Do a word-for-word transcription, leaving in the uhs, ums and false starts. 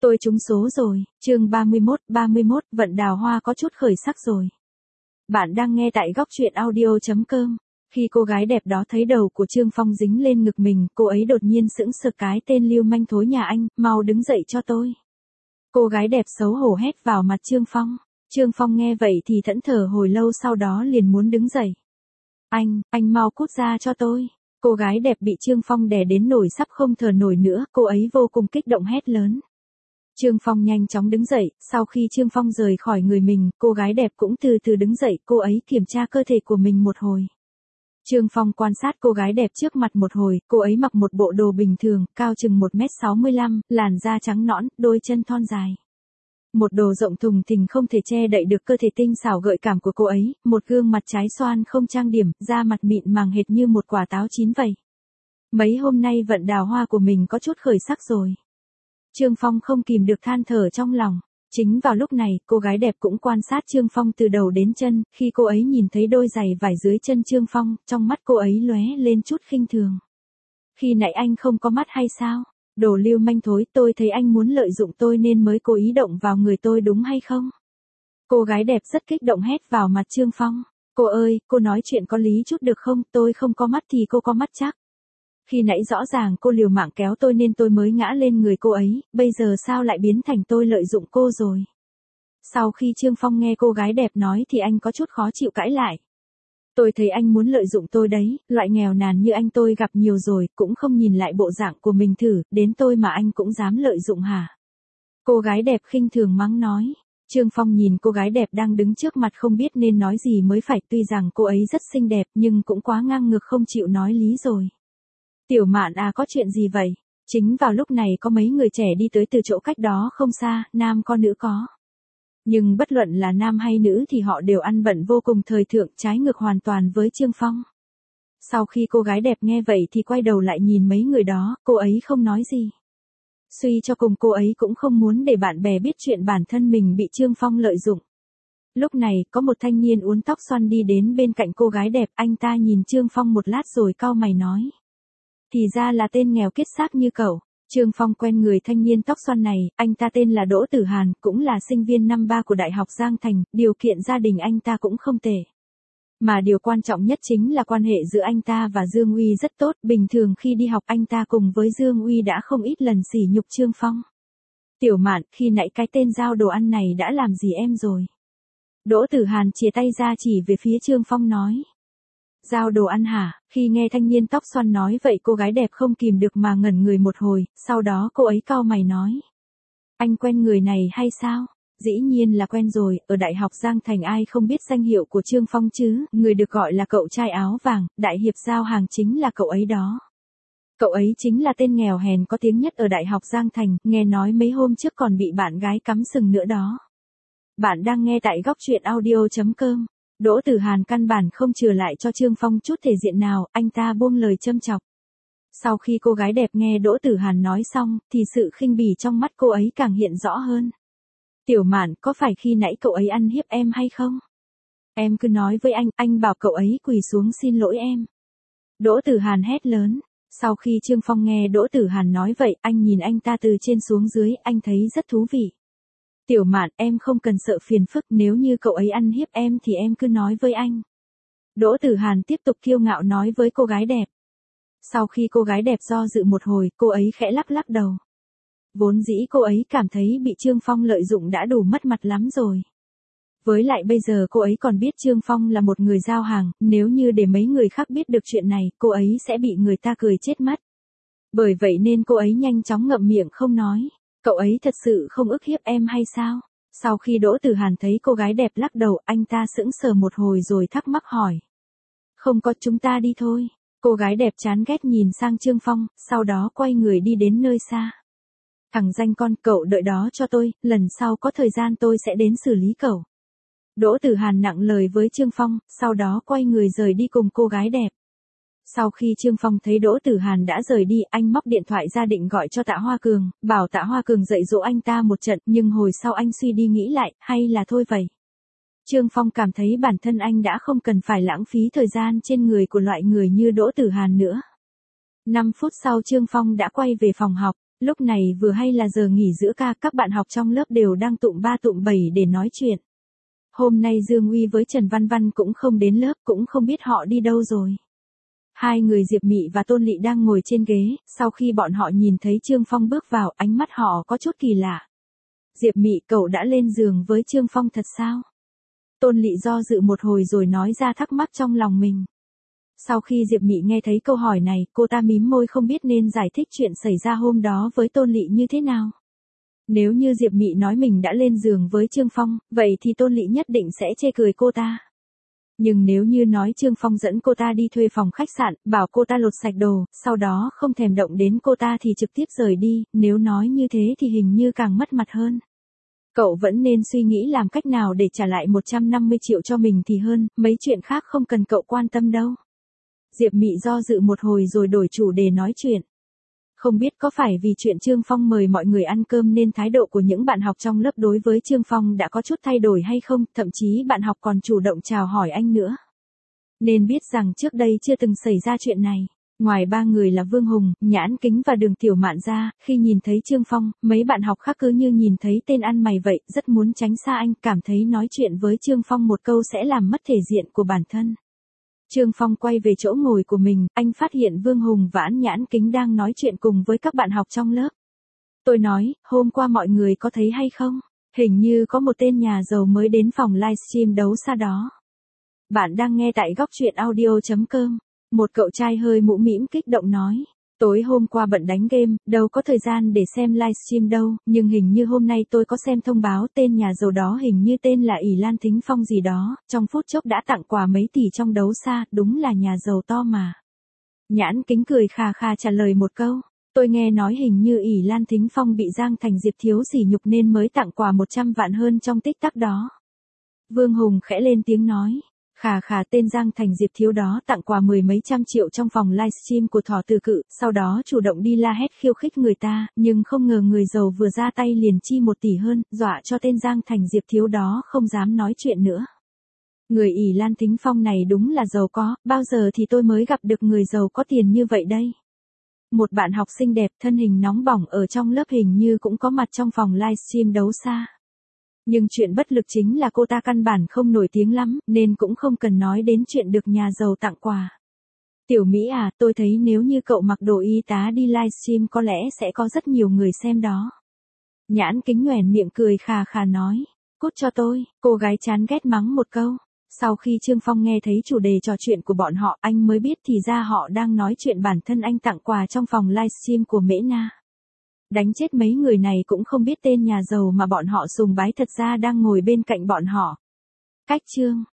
Tôi trúng số rồi, chương ba mươi mốt, ba mươi mốt, vận đào hoa có chút khởi sắc rồi. Bạn đang nghe tại góc truyện audio chấm com. Khi cô gái đẹp đó thấy đầu của Trương Phong dính lên ngực mình, cô ấy đột nhiên sững sờ, cái tên lưu manh thối nhà anh, mau đứng dậy cho tôi. Cô gái đẹp xấu hổ hét vào mặt Trương Phong. Trương Phong nghe vậy thì thẫn thờ hồi lâu, sau đó liền muốn đứng dậy. Anh, anh mau cút ra cho tôi. Cô gái đẹp bị Trương Phong đè đến nổi sắp không thở nổi nữa, cô ấy vô cùng kích động hét lớn. Trương Phong nhanh chóng đứng dậy, sau khi Trương Phong rời khỏi người mình, cô gái đẹp cũng từ từ đứng dậy, cô ấy kiểm tra cơ thể của mình một hồi. Trương Phong quan sát cô gái đẹp trước mặt một hồi, cô ấy mặc một bộ đồ bình thường, cao chừng một mét sáu mươi lăm, làn da trắng nõn, đôi chân thon dài. Một đồ rộng thùng thình không thể che đậy được cơ thể tinh xảo gợi cảm của cô ấy, một gương mặt trái xoan không trang điểm, da mặt mịn màng hệt như một quả táo chín vậy. Mấy hôm nay vận đào hoa của mình có chút khởi sắc rồi. Trương Phong không kìm được than thở trong lòng. Chính vào lúc này, cô gái đẹp cũng quan sát Trương Phong từ đầu đến chân, khi cô ấy nhìn thấy đôi giày vải dưới chân Trương Phong, trong mắt cô ấy lóe lên chút khinh thường. Khi nãy anh không có mắt hay sao? Đồ lưu manh thối, tôi thấy anh muốn lợi dụng tôi nên mới cố ý động vào người tôi đúng hay không? Cô gái đẹp rất kích động hét vào mặt Trương Phong. Cô ơi, cô nói chuyện có lý chút được không? Tôi không có mắt thì cô có mắt chắc. Khi nãy rõ ràng cô liều mạng kéo tôi nên tôi mới ngã lên người cô ấy, bây giờ sao lại biến thành tôi lợi dụng cô rồi? Sau khi Trương Phong nghe cô gái đẹp nói thì anh có chút khó chịu cãi lại. Tôi thấy anh muốn lợi dụng tôi đấy, loại nghèo nàn như anh tôi gặp nhiều rồi, cũng không nhìn lại bộ dạng của mình thử, đến tôi mà anh cũng dám lợi dụng hả? Cô gái đẹp khinh thường mắng nói. Trương Phong nhìn cô gái đẹp đang đứng trước mặt không biết nên nói gì mới phải, tuy rằng cô ấy rất xinh đẹp nhưng cũng quá ngang ngược không chịu nói lý rồi. Tiểu Mạn à, có chuyện gì vậy? Chính vào lúc này có mấy người trẻ đi tới từ chỗ cách đó không xa, nam có nữ có. Nhưng bất luận là nam hay nữ thì họ đều ăn bận vô cùng thời thượng, trái ngược hoàn toàn với Trương Phong. Sau khi cô gái đẹp nghe vậy thì quay đầu lại nhìn mấy người đó, cô ấy không nói gì. Suy cho cùng cô ấy cũng không muốn để bạn bè biết chuyện bản thân mình bị Trương Phong lợi dụng. Lúc này, có một thanh niên uốn tóc xoăn đi đến bên cạnh cô gái đẹp, anh ta nhìn Trương Phong một lát rồi cau mày nói. Thì ra là tên nghèo kiết xác như cậu. Trương Phong quen người thanh niên tóc xoăn này, anh ta tên là Đỗ Tử Hàn, cũng là sinh viên năm ba của Đại học Giang Thành, điều kiện gia đình anh ta cũng không tệ. Mà điều quan trọng nhất chính là quan hệ giữa anh ta và Dương Uy rất tốt, bình thường khi đi học anh ta cùng với Dương Uy đã không ít lần sỉ nhục Trương Phong. Tiểu Mạn, khi nãy cái tên giao đồ ăn này đã làm gì em rồi? Đỗ Tử Hàn chìa tay ra chỉ về phía Trương Phong nói. Giao đồ ăn hả? Khi nghe thanh niên tóc xoăn nói vậy cô gái đẹp không kìm được mà ngẩn người một hồi, sau đó cô ấy cau mày nói. Anh quen người này hay sao? Dĩ nhiên là quen rồi, ở Đại học Giang Thành ai không biết danh hiệu của Trương Phong chứ, người được gọi là cậu trai áo vàng, đại hiệp giao hàng chính là cậu ấy đó. Cậu ấy chính là tên nghèo hèn có tiếng nhất ở Đại học Giang Thành, nghe nói mấy hôm trước còn bị bạn gái cắm sừng nữa đó. Bạn đang nghe tại góc truyện audio chấm com. Đỗ Tử Hàn căn bản không chừa lại cho Trương Phong chút thể diện nào, anh ta buông lời châm chọc. Sau khi cô gái đẹp nghe Đỗ Tử Hàn nói xong, thì sự khinh bỉ trong mắt cô ấy càng hiện rõ hơn. Tiểu Mạn, có phải khi nãy cậu ấy ăn hiếp em hay không? Em cứ nói với anh, anh bảo cậu ấy quỳ xuống xin lỗi em. Đỗ Tử Hàn hét lớn. Sau khi Trương Phong nghe Đỗ Tử Hàn nói vậy, anh nhìn anh ta từ trên xuống dưới, anh thấy rất thú vị. Tiểu Mạn, em không cần sợ phiền phức, nếu như cậu ấy ăn hiếp em thì em cứ nói với anh. Đỗ Tử Hàn tiếp tục kiêu ngạo nói với cô gái đẹp. Sau khi cô gái đẹp do dự một hồi, cô ấy khẽ lắc lắc đầu. Vốn dĩ cô ấy cảm thấy bị Trương Phong lợi dụng đã đủ mất mặt lắm rồi. Với lại bây giờ cô ấy còn biết Trương Phong là một người giao hàng, nếu như để mấy người khác biết được chuyện này, cô ấy sẽ bị người ta cười chết mất. Bởi vậy nên cô ấy nhanh chóng ngậm miệng không nói. Cậu ấy thật sự không ức hiếp em hay sao? Sau khi Đỗ Tử Hàn thấy cô gái đẹp lắc đầu, anh ta sững sờ một hồi rồi thắc mắc hỏi. Không có, chúng ta đi thôi. Cô gái đẹp chán ghét nhìn sang Trương Phong, sau đó quay người đi đến nơi xa. Thằng danh con, cậu đợi đó cho tôi, lần sau có thời gian tôi sẽ đến xử lý cậu. Đỗ Tử Hàn nặng lời với Trương Phong, sau đó quay người rời đi cùng cô gái đẹp. Sau khi Trương Phong thấy Đỗ Tử Hàn đã rời đi, anh móc điện thoại ra định gọi cho Tạ Hoa Cường, bảo Tạ Hoa Cường dạy dỗ anh ta một trận, nhưng hồi sau anh suy đi nghĩ lại, hay là thôi vậy. Trương Phong cảm thấy bản thân anh đã không cần phải lãng phí thời gian trên người của loại người như Đỗ Tử Hàn nữa. năm phút sau Trương Phong đã quay về phòng học, Lúc này vừa hay là giờ nghỉ giữa ca, các bạn học trong lớp đều đang tụm ba tụm bảy để nói chuyện. Hôm nay Dương Uy với Trần Văn Văn cũng không đến lớp, cũng không biết họ đi đâu rồi. Hai người Diệp Mị và Tôn Lị đang ngồi trên ghế, sau khi bọn họ nhìn thấy Trương Phong bước vào, ánh mắt họ có chút kỳ lạ. Diệp Mị, cậu đã lên giường với Trương Phong thật sao? Tôn Lị do dự một hồi rồi nói ra thắc mắc trong lòng mình. Sau khi Diệp Mị nghe thấy câu hỏi này, cô ta mím môi không biết nên giải thích chuyện xảy ra hôm đó với Tôn Lị như thế nào. Nếu như Diệp Mị nói mình đã lên giường với Trương Phong, vậy thì Tôn Lị nhất định sẽ chê cười cô ta. Nhưng nếu như nói Trương Phong dẫn cô ta đi thuê phòng khách sạn, bảo cô ta lột sạch đồ, sau đó không thèm động đến cô ta thì trực tiếp rời đi, nếu nói như thế thì hình như càng mất mặt hơn. Cậu vẫn nên suy nghĩ làm cách nào để trả lại một trăm năm mươi triệu cho mình thì hơn, mấy chuyện khác không cần cậu quan tâm đâu. Diệp Mị do dự một hồi rồi đổi chủ đề nói chuyện. Không biết có phải vì chuyện Trương Phong mời mọi người ăn cơm nên thái độ của những bạn học trong lớp đối với Trương Phong đã có chút thay đổi hay không, thậm chí bạn học còn chủ động chào hỏi anh nữa. Nên biết rằng trước đây chưa từng xảy ra chuyện này. Ngoài ba người là Vương Hùng, Nhãn Kính và Đường Tiểu Mạn ra, khi nhìn thấy Trương Phong, mấy bạn học khác cứ như nhìn thấy tên ăn mày vậy, rất muốn tránh xa anh, cảm thấy nói chuyện với Trương Phong một câu sẽ làm mất thể diện của bản thân. Trương Phong quay về chỗ ngồi của mình, anh phát hiện Vương Hùng và Nhãn Kính đang nói chuyện cùng với các bạn học trong lớp. Tôi nói, hôm qua mọi người có thấy hay không? Hình như có một tên nhà giàu mới đến phòng livestream đấu xa đó. Bạn đang nghe tại góc truyện audio chấm com. Một cậu trai hơi mũ mĩm kích động nói. Tối hôm qua bận đánh game, đâu có thời gian để xem livestream đâu, nhưng hình như hôm nay tôi có xem thông báo tên nhà giàu đó hình như tên là ỷ Lan Thính Phong gì đó, trong phút chốc đã tặng quà mấy tỷ trong đấu xa, đúng là nhà giàu to mà. Nhãn Kính cười khà khà trả lời một câu, tôi nghe nói hình như ỷ Lan Thính Phong bị Giang Thành Diệp thiếu sỉ nhục nên mới tặng quà một trăm vạn hơn trong tích tắc đó. Vương Hùng khẽ lên tiếng nói. Khà khà, tên Giang Thành Diệp thiếu đó tặng quà mười mấy trăm triệu trong phòng livestream của Thỏ Từ Cự, sau đó chủ động đi la hét khiêu khích người ta, nhưng không ngờ người giàu vừa ra tay liền chi một tỷ hơn, dọa cho tên Giang Thành Diệp thiếu đó không dám nói chuyện nữa. Người ỷ Lan Thính Phong này đúng là giàu có, bao giờ thì tôi mới gặp được người giàu có tiền như vậy đây. Một bạn học xinh đẹp thân hình nóng bỏng ở trong lớp hình như cũng có mặt trong phòng livestream đấu xa. Nhưng chuyện bất lực chính là cô ta căn bản không nổi tiếng lắm, nên cũng không cần nói đến chuyện được nhà giàu tặng quà. Tiểu Mỹ à, tôi thấy nếu như cậu mặc đồ y tá đi livestream có lẽ sẽ có rất nhiều người xem đó. Nhãn Kính nhoẻn miệng cười khà khà nói, cút cho tôi, cô gái chán ghét mắng một câu. Sau khi Trương Phong nghe thấy chủ đề trò chuyện của bọn họ, anh mới biết thì ra họ đang nói chuyện bản thân anh tặng quà trong phòng livestream của Mễ Na. Đánh chết mấy người này cũng không biết tên nhà giàu mà bọn họ sùng bái thật ra đang ngồi bên cạnh bọn họ. Cách chương